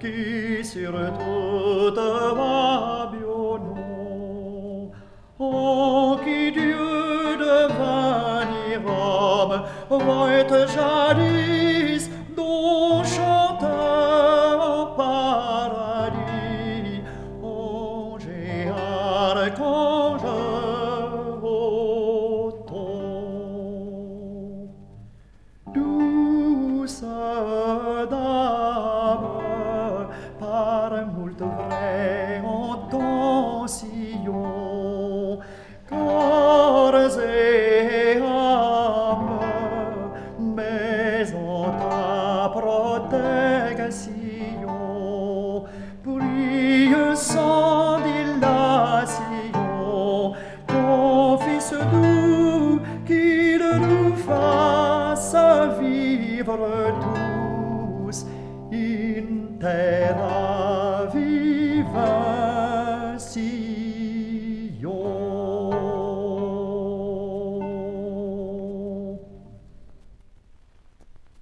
qui sur toute Babylone, oh, qui Dieu devenir homme, voit jadis dont chanteur au paradis, ange et archange autant. Douce dame, par moult vrai en ton sillon, corps et âme, mais en ta protection, brille sans dilation ton Fils doux, qu'il nous fasse vivre tous in terra viva.